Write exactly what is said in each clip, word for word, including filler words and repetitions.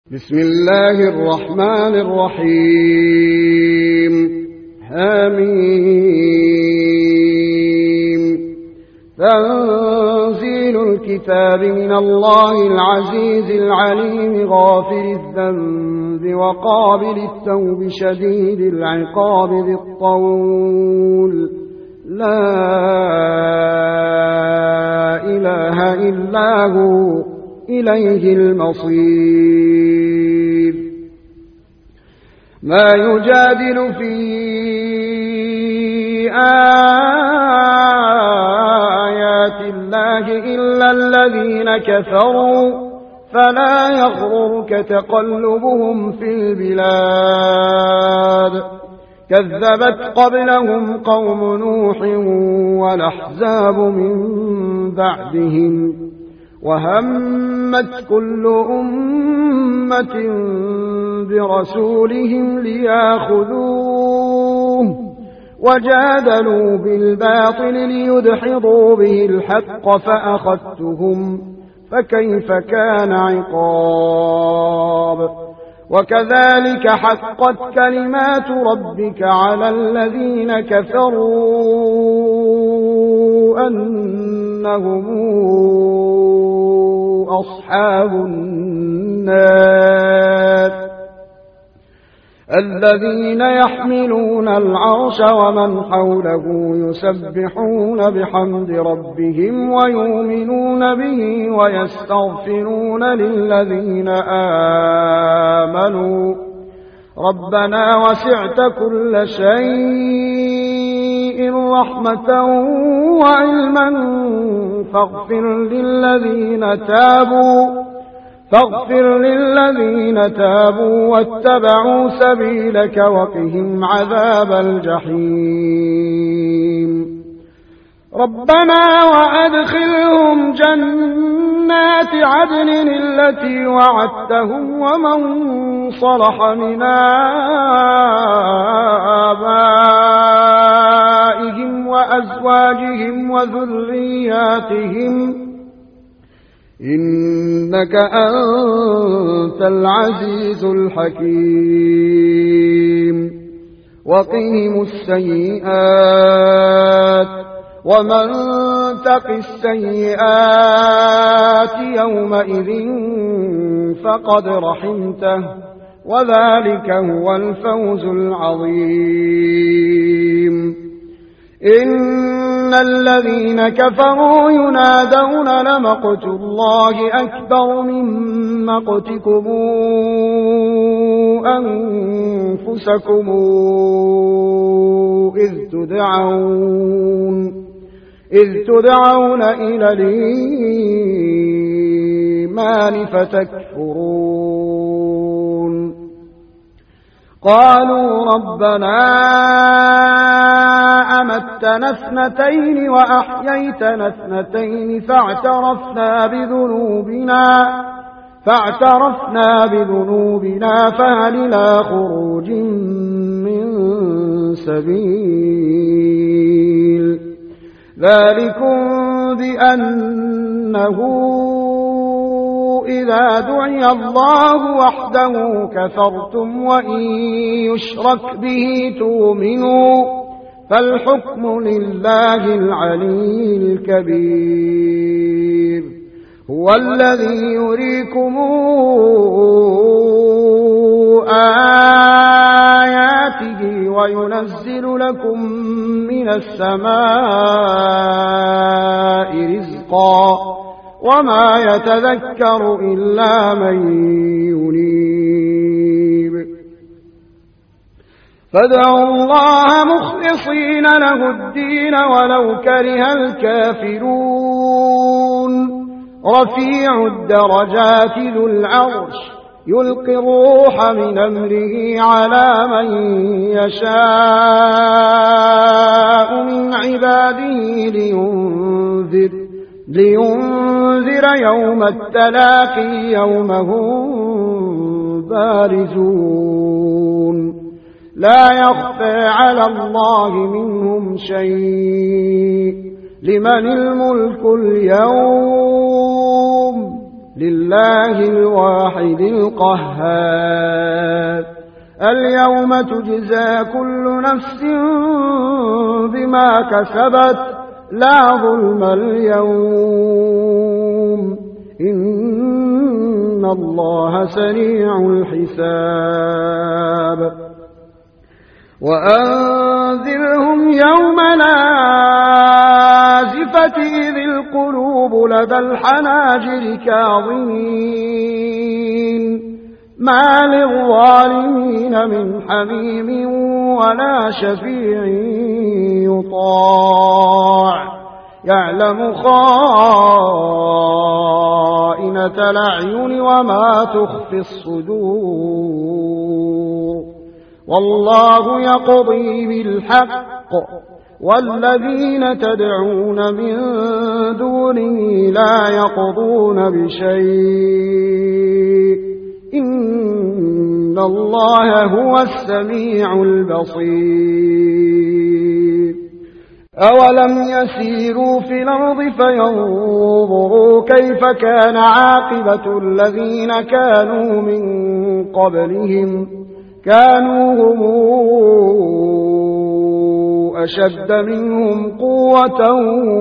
بسم الله الرحمن الرحيم حميم تنزيل الكتاب من الله العزيز العليم غافر الذنب وقابل التوب شديد العقاب ذي الطول لا إله إلا هو إليه المصير. ما يجادل في آيات الله إلا الذين كفروا فلا يغررك تقلبهم في البلاد. كذبت قبلهم قوم نوح والأحزاب من بعدهم وهمت كل أمة برسولهم ليأخذوه وجادلوا بالباطل ليدحضوا به الحق فأخذتهم فكيف كان عقاب. وكذلك حقت كلمات ربك على الذين كفروا أنهم أصحاب النار الذين يحملون العرش ومن حوله يسبحون بحمد ربهم ويؤمنون به ويستغفرون للذين آمنوا ربنا وسعت كل شيء رحمة وعلما فاغفر للذين تابوا فاغفر للذين تابوا واتبعوا سبيلك وقهم عذاب الجحيم. ربنا وأدخلهم جنات عدن التي وعدتهم ومن صلح من آبائهم وأزواجهم وذرياتهم إنك أنت العزيز الحكيم. وقهم السيئات ومن تق السيئات يومئذ فقد رحمته وذلك هو الفوز العظيم. إن الذين كفروا ينادون لمقت الله أكبر من مقتكم أنفسكم إذ تدعون إذ تدعون إلى الإيمان فتكفرون. قالوا ربنا أمتنا اثنتين وأحييتنا اثنتين فاعترفنا بذنوبنا فاعترفنا بذنوبنا فهل إلى خروج من سبيل. ذلكم بأنه إذا دعي الله وحده كفرتم وإن يشرك به تؤمنوا فالحكم لله العلي الكبير. هو الذي يريكم آياته وينزل لكم من السماء رزقا وما يتذكر إلا من ينيب. فادعوا الله مخلصين له الدين ولو كره الكافرون. رفيع الدرجات ذو العرش يلقي الروح من أمره على من يشاء من عباده لينذر لينذر يوم التلاقي يوم هم بارزون لا يخفى على الله منهم شيء. لمن الملك اليوم لله الواحد القهار. اليوم تجزى كل نفس بما كسبت لا ظلم اليوم إن الله سريع الحساب. وأنذرهم يوم الآزفة إذ القلوب لدى الحناجر كاظمين ما للظالمين من حميم ولا شفيع يطاع يعلم خائنة الأعين وما تخفي الصدور والله يقضي بالحق والذين تدعون من دونه لا يقضون بشيء إن الله هو السميع البصير. أولم يسيروا في الأرض فينظروا كيف كان عاقبة الذين كانوا من قبلهم كانوا هم أشد منهم قوة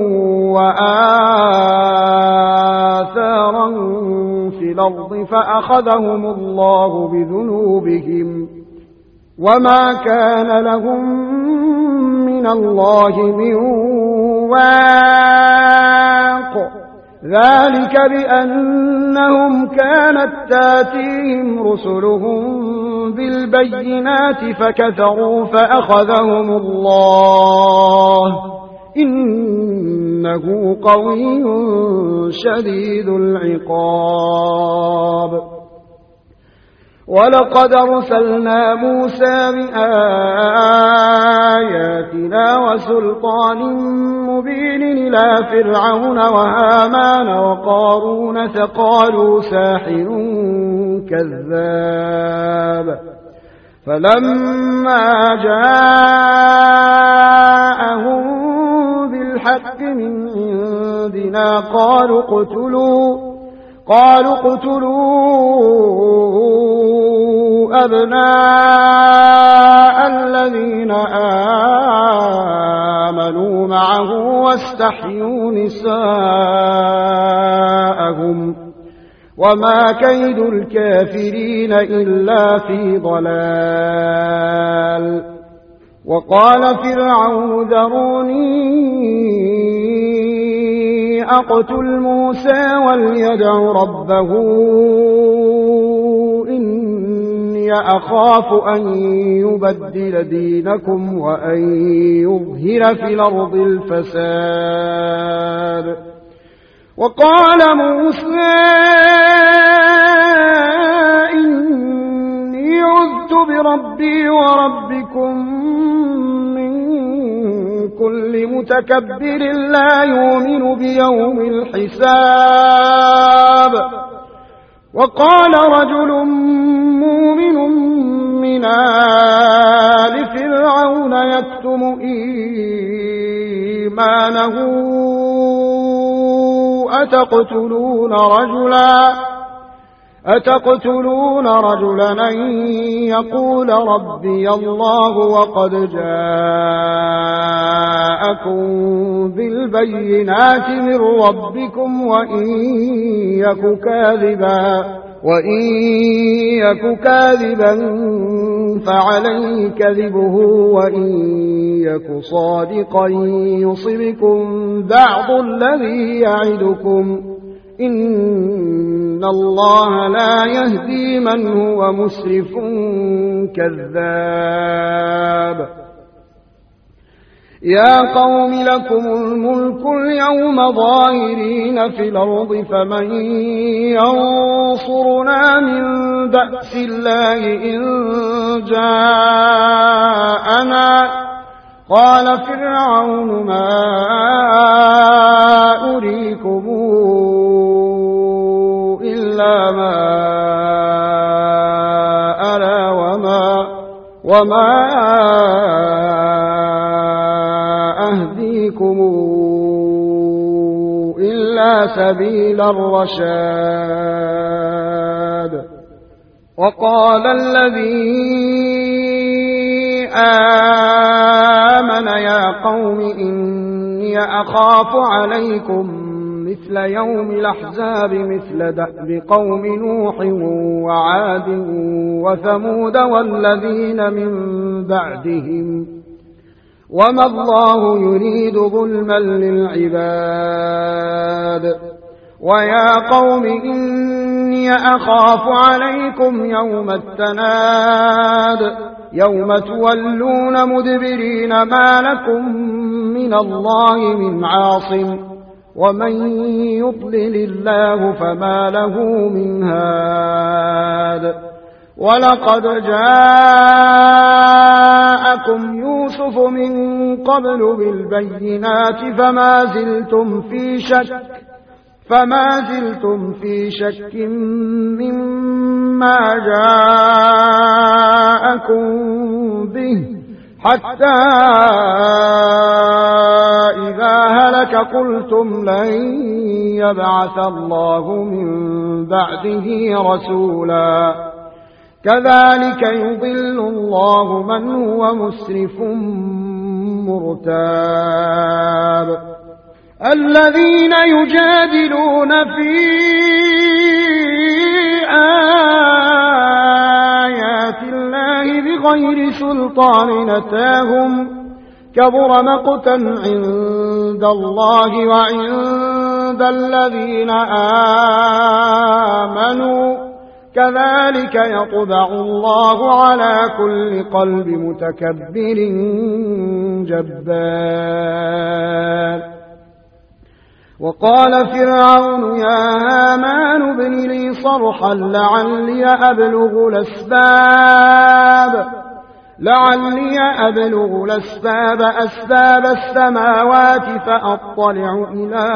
وآثارا في الأرض فأخذهم الله بذنوبهم وما كان لهم من الله من واق ذلك بأنهم كانت تاتيهم رسلهم بالبينات فكفروا فأخذهم الله إنه قوي شديد العقاب. ولقد أرسلنا موسى بآياتنا وسلطان مبين إلى فرعون وهامان وقارون فقالوا ساحر كذاب فلما جاءهم بالحق من عندنا قالوا اقتلوا قالوا اقتلوا أبناء الذين آمنوا معه واستحيوا نساءهم وما كيد الكافرين إلا في ضلال. وقال فرعون ذروني أقتل موسى وليدع ربه إني أخاف أن يبدل دينكم وأن يظهر في الأرض الفساد. وقال موسى إني عذت بربي وربكم من كل متكبر لا يؤمن بيوم الحساب. وقال رجل مؤمن من آل فرعون يكتم إيمانه أتقتلون رجلا أتقتلون رجلا أن يقول ربي الله وقد جاءكم بالبينات من ربكم وإن يك كاذبا وإن يك كاذبا فعليه كذبه وإن يك صادقا يصبكم بعض الذي يعدكم إن الله لا يهدي من هو مسرف كذاب. يا قوم لكم الملك اليوم ظاهرين في الأرض فمن ينصرنا من بأس الله إن جاءنا. قال فرعون ما أريكم إلا ما أرى وما, وما أهديكم إلا إلا سبيل الرشاد. وقال الذي آمن يا قوم إني أخاف عليكم مثل يوم الأحزاب مثل دأب قوم نوح وعاد وثمود والذين من بعدهم وما الله يريد ظلما للعباد. ويا قوم إني أخاف عليكم يوم التناد يوم تولون مدبرين ما لكم من الله من عاصم ومن يضلل الله فما له من هاد. ولقد جاءكم يوسف من قبل بالبينات فما زلتم في شك فما زلتم في شك مما جاءكم به حتى إذا هلك قلتم لن يبعث الله من بعده رسولا كذلك يضل الله من هو مسرف مرتاب. الذين يجادلون في آيات الله بغير سلطان أتاهم كبر مقتا عند الله وعند الذين آمنوا كذلك يطبع الله على كل قلب متكبر جبار. وقال فرعون يا هامان ابن لي صرحا لعلي أبلغ الأسباب لعلي أبلغ الأسباب أسباب السماوات فأطلع إلى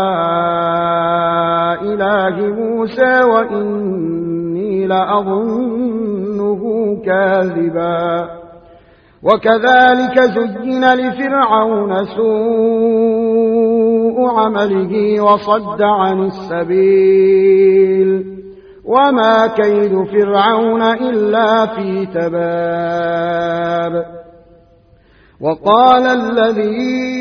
إله موسى وإني لأظنه كاذبا. وكذلك زين لفرعون سوء عمله وصد عن السبيل وما كيد فرعون إلا في تباب. وقال الذي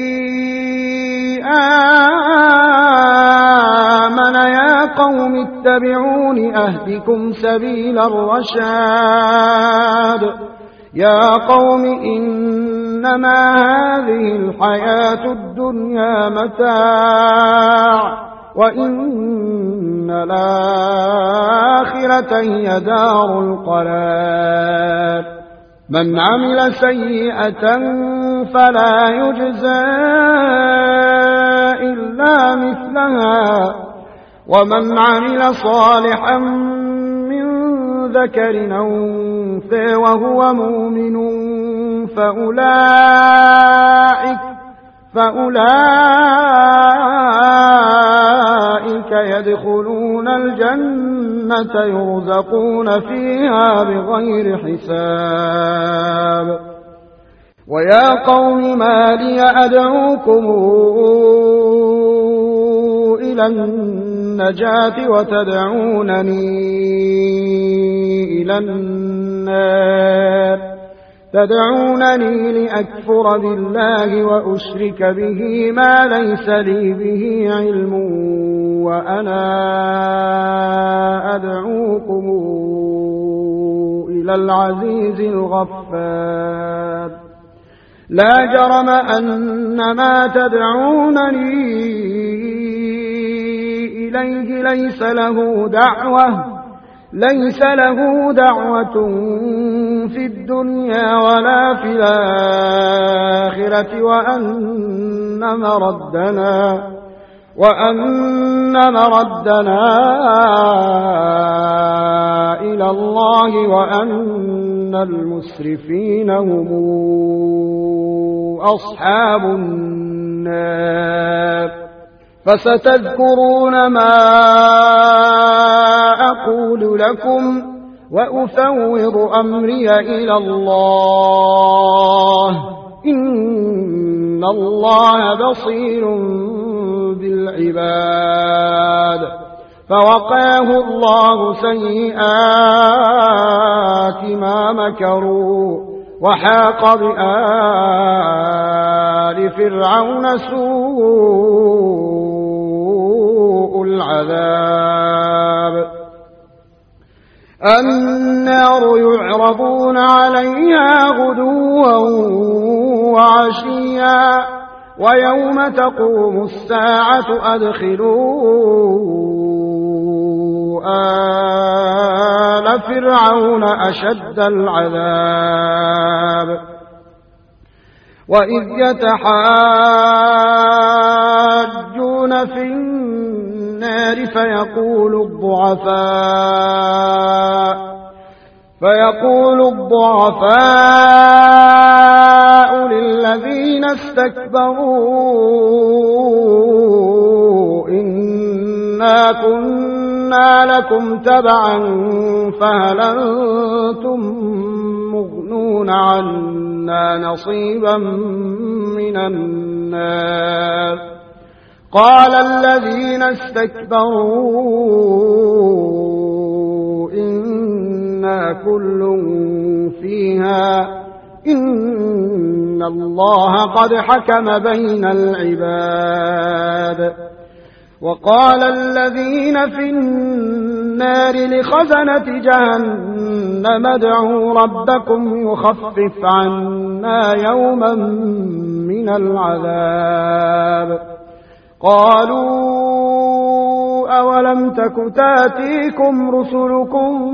آمن يا قوم اتبعون أهدكم سبيل الرشاد. يا قوم إنما هذه الحياة الدنيا متاع وإن الآخرة هي دار القرار. من عمل سيئة فلا يجزى إلا مثلها ومن عمل صالحا ذكر أو أنثى وهو مؤمن فأولئك, فأولئك يدخلون الجنة يرزقون فيها بغير حساب. ويا قوم ما لي أدعوكم إلى النجاة وتدعونني إلى النار تدعونني لأكفر بالله وأشرك به ما ليس لي به علم وأنا أدعوكم إلى العزيز الغفار. لا جرم أن ما تدعونني إليه ليس له دعوة ليس له دعوة في الدنيا ولا في الآخرة وأن مردنا وأن مردنا إلى الله وأن المسرفين هم أصحاب النار. فستذكرون ما أقول لكم وأفوض أمري إلى الله إن الله بصير العباد فوقاه الله سيئات ما مكروا وحاق بآل فرعون سوء العذاب النار يعرضون عليها غدوا وعشيا ويوم تقوم الساعة أدخلوا آل فرعون أشد العذاب وإذ يتحاجون في النار فيقول الضعفاء فيقول الضعفاء للذين استكبروا إنا كنا لكم تبعا فهل أنتم مغنون عنا نصيبا من النار قال الذين استكبروا إنا كل فيها إن الله قد حكم بين العباد وقال الذين في النار لخزنة جهنم ادعوا ربكم يخفف عنا يوما من العذاب قالوا أولم تك تاتيكم رسلكم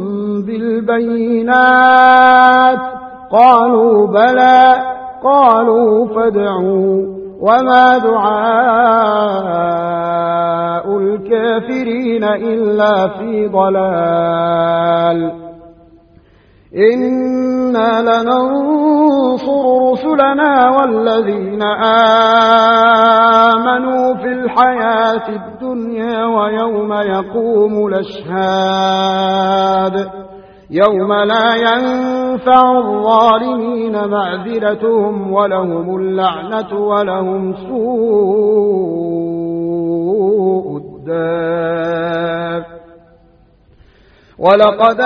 بالبينات قالوا بلى قالوا فادعوا وما دعاء الكافرين إلا في ضلال إنا لننصر رسلنا والذين آمنوا في الحياة الدنيا ويوم يقوم الأشهاد يوم لا ينفع الظالمين معذرتهم ولهم اللعنة ولهم سوء الدار ولقد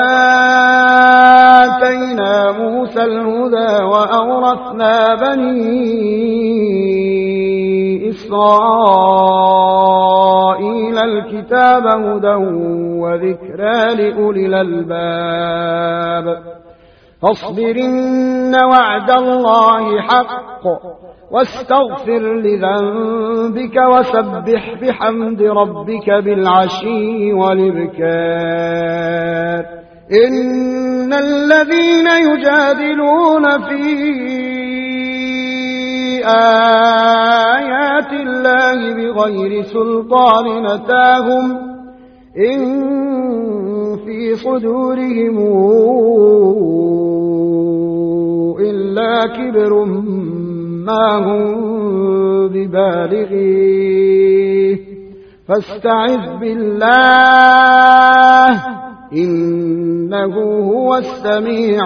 آتينا موسى الهدى وأورثنا بني إسرائيل الكتاب هدى وذكرى لأولي الألباب فاصبر إن وعد الله حق واستغفر لذنبك وسبح بحمد ربك بالعشي والإبكار إن الذين يجادلون في آيات الله بغير سلطان أتاهم إن في صدورهم إلا كبر ما هم ببالغيه فاستعذ بالله إنه هو السميع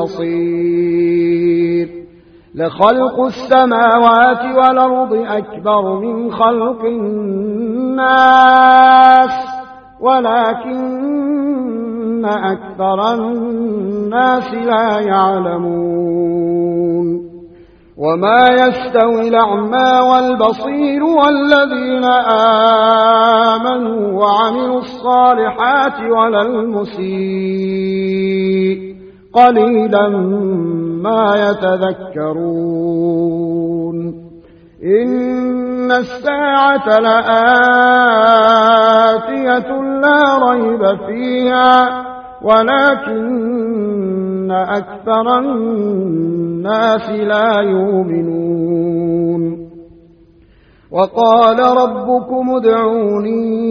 البصير لخلق السماوات والأرض أكبر من خلق الناس ولكن أكثر الناس لا يعلمون وما يستوي الأعمى والبصير والذين آمنوا وعملوا الصالحات ولا المسيء قليلا ما يتذكرون إن الساعة لآتية لا ريب فيها ولكن أكثر الناس لا يؤمنون وقال ربكم ادعوني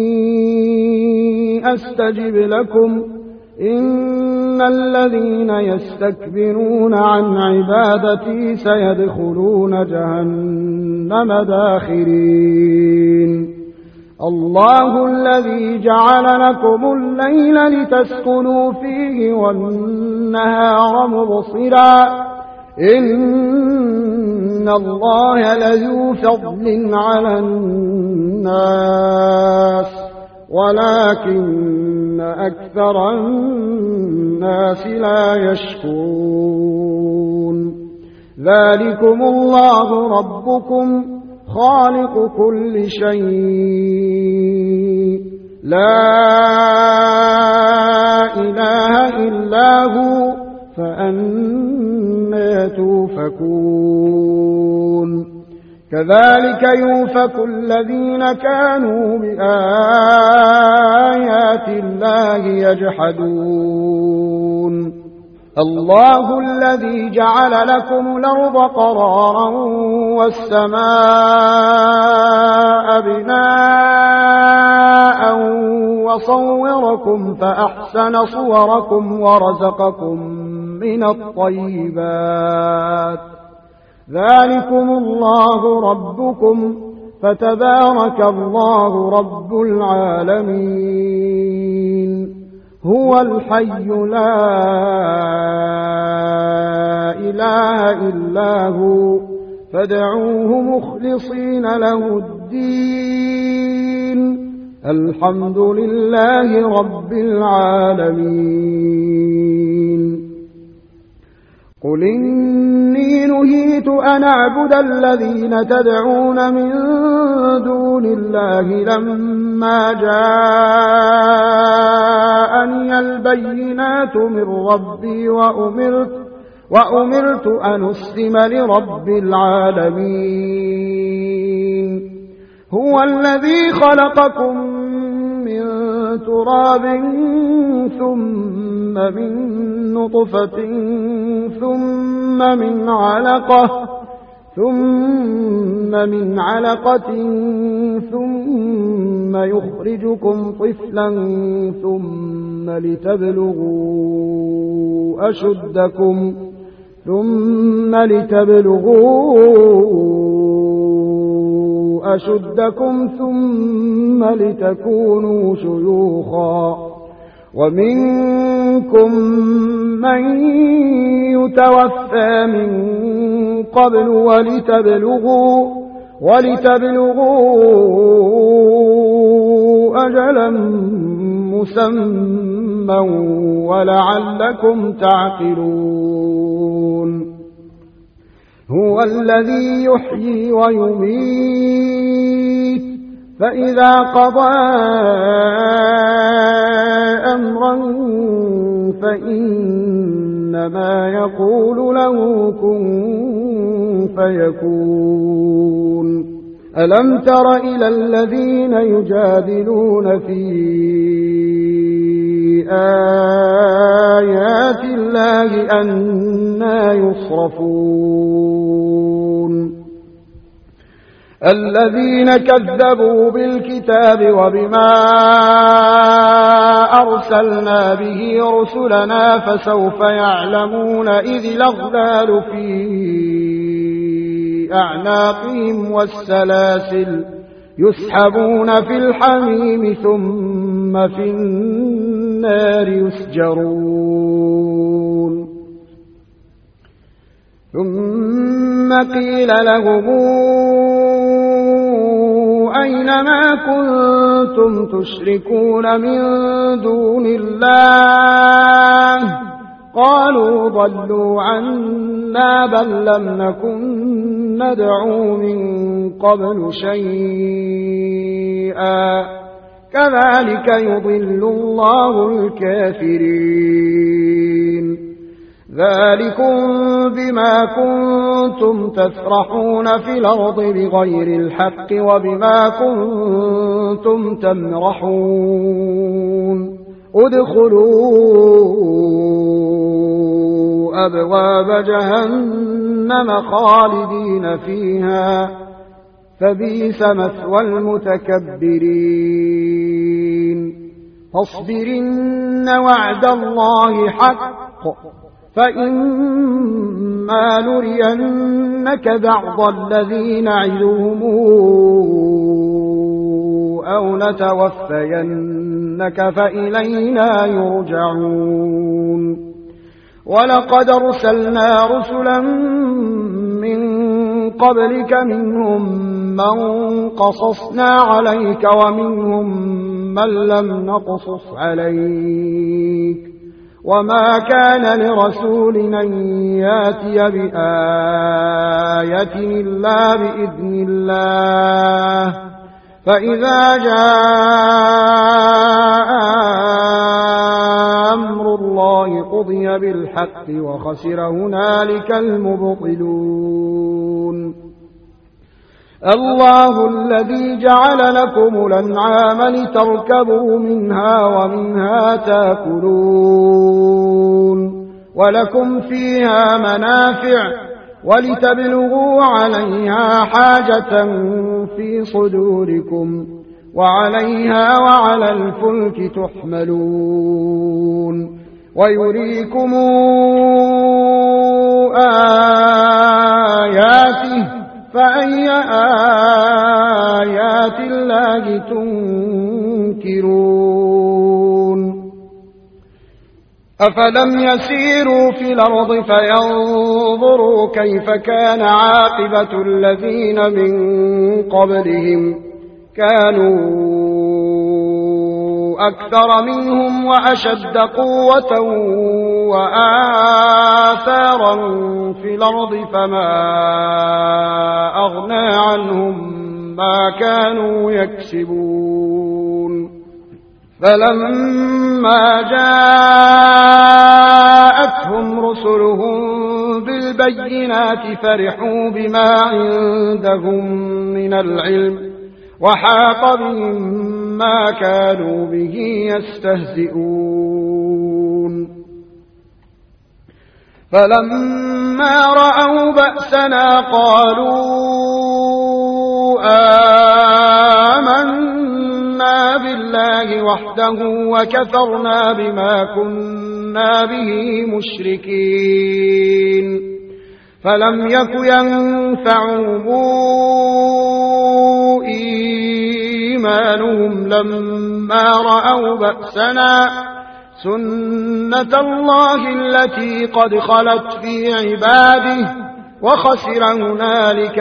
أستجب لكم إن الذين يستكبرون عن عبادتي سيدخلون جهنم داخرين الله الذي جعل لكم الليل لتسكنوا فيه والنهار مبصرا إن الله لذو فضل على الناس ولكن أكثر الناس لا يشكرون ذلكم الله ربكم خالق كل شيء لا إله إلا هو فأنى توفكون كذلك يؤفك الذين كانوا بآيات الله يجحدون الله الذي جعل لكم الأرض قرارا والسماء بناء وصوركم فأحسن صوركم ورزقكم من الطيبات ذلكم الله ربكم فتبارك الله رب العالمين هو الحي لا إله إلا هو فادعوه مخلصين له الدين الحمد لله رب العالمين قل إني نهيت أن أعبد الذين تدعون من دون الله لما جاءني البينات من ربي وأمرت, وأمرت أن أسلم لرب العالمين هو الذي خلقكم من تراب ثم من نطفة ثم من علقة ثم من علقة ثم يخرجكم طفلا ثم لتبلغوا أشدكم ثم لتبلغوا أشدكم ثم لتكونوا شيوخا ومنكم من يتوفى من قبل ولتبلغوا, ولتبلغوا أجلا مسمى ولعلكم تعقلون هو الذي يحيي ويميت فإذا قضى أمرا فإنما يقول له كن فيكون ألم تر إلى الذين يجادلون في آيات الله أنى يصرفون الذين كذبوا بالكتاب وبما أرسلنا به رسلنا فسوف يعلمون إذ الأغلال في أعناقهم والسلاسل يسحبون في الحميم ثم في النار يسجرون ثم قيل لهم أين ما كنتم تشركون من دون الله قالوا ضلوا عنا بل لم نكن ندعو من قبل شيئا كذلك يضل الله الكافرين ذلكم بما كنتم تفرحون في الأرض بغير الحق وبما كنتم تمرحون ادخلوا أبواب جهنم خالدين فيها فبئس مثوى المتكبرين فاصبرن وعد الله حق فإما نرينك بعض الذي نعدهم أو نتوفينك فإلينا يرجعون ولقد أرسلنا رسلا من قبلك منهم من قصصنا عليك ومنهم من لم نقصص عليك وما كان لرسول أن ياتي بآية إلا بإذن الله فإذا جاء أمر الله قضي بالحق وخسر هنالك المبطلون الله الذي جعل لكم الأنعام لتركبوا منها ومنها تاكلون ولكم فيها منافع ولتبلغوا عليها حاجة في صدوركم وعليها وعلى الفلك تحملون ويريكم آياته فأي آيات الله تنكرون أفلم يسيروا في الأرض فينظروا كيف كان عاقبة الذين من قبلهم كانوا أكثر منهم وأشد قوة وآثارا في الأرض فما أغنى عنهم ما كانوا يكسبون فلما جاءتهم رسلهم بالبينات فرحوا بما عندهم من العلم وحاق بهم ما كانوا به يستهزئون فلما رأوا بأسنا قالوا آمنا بالله وحده وكفرنا بما كنا به مشركين فلم يك ينفعهم إيمانهم لما رأوا بأسنا سنة الله التي قد خلت في عباده وخسر هنالك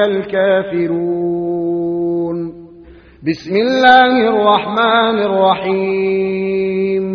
الكافرون بسم الله الرحمن الرحيم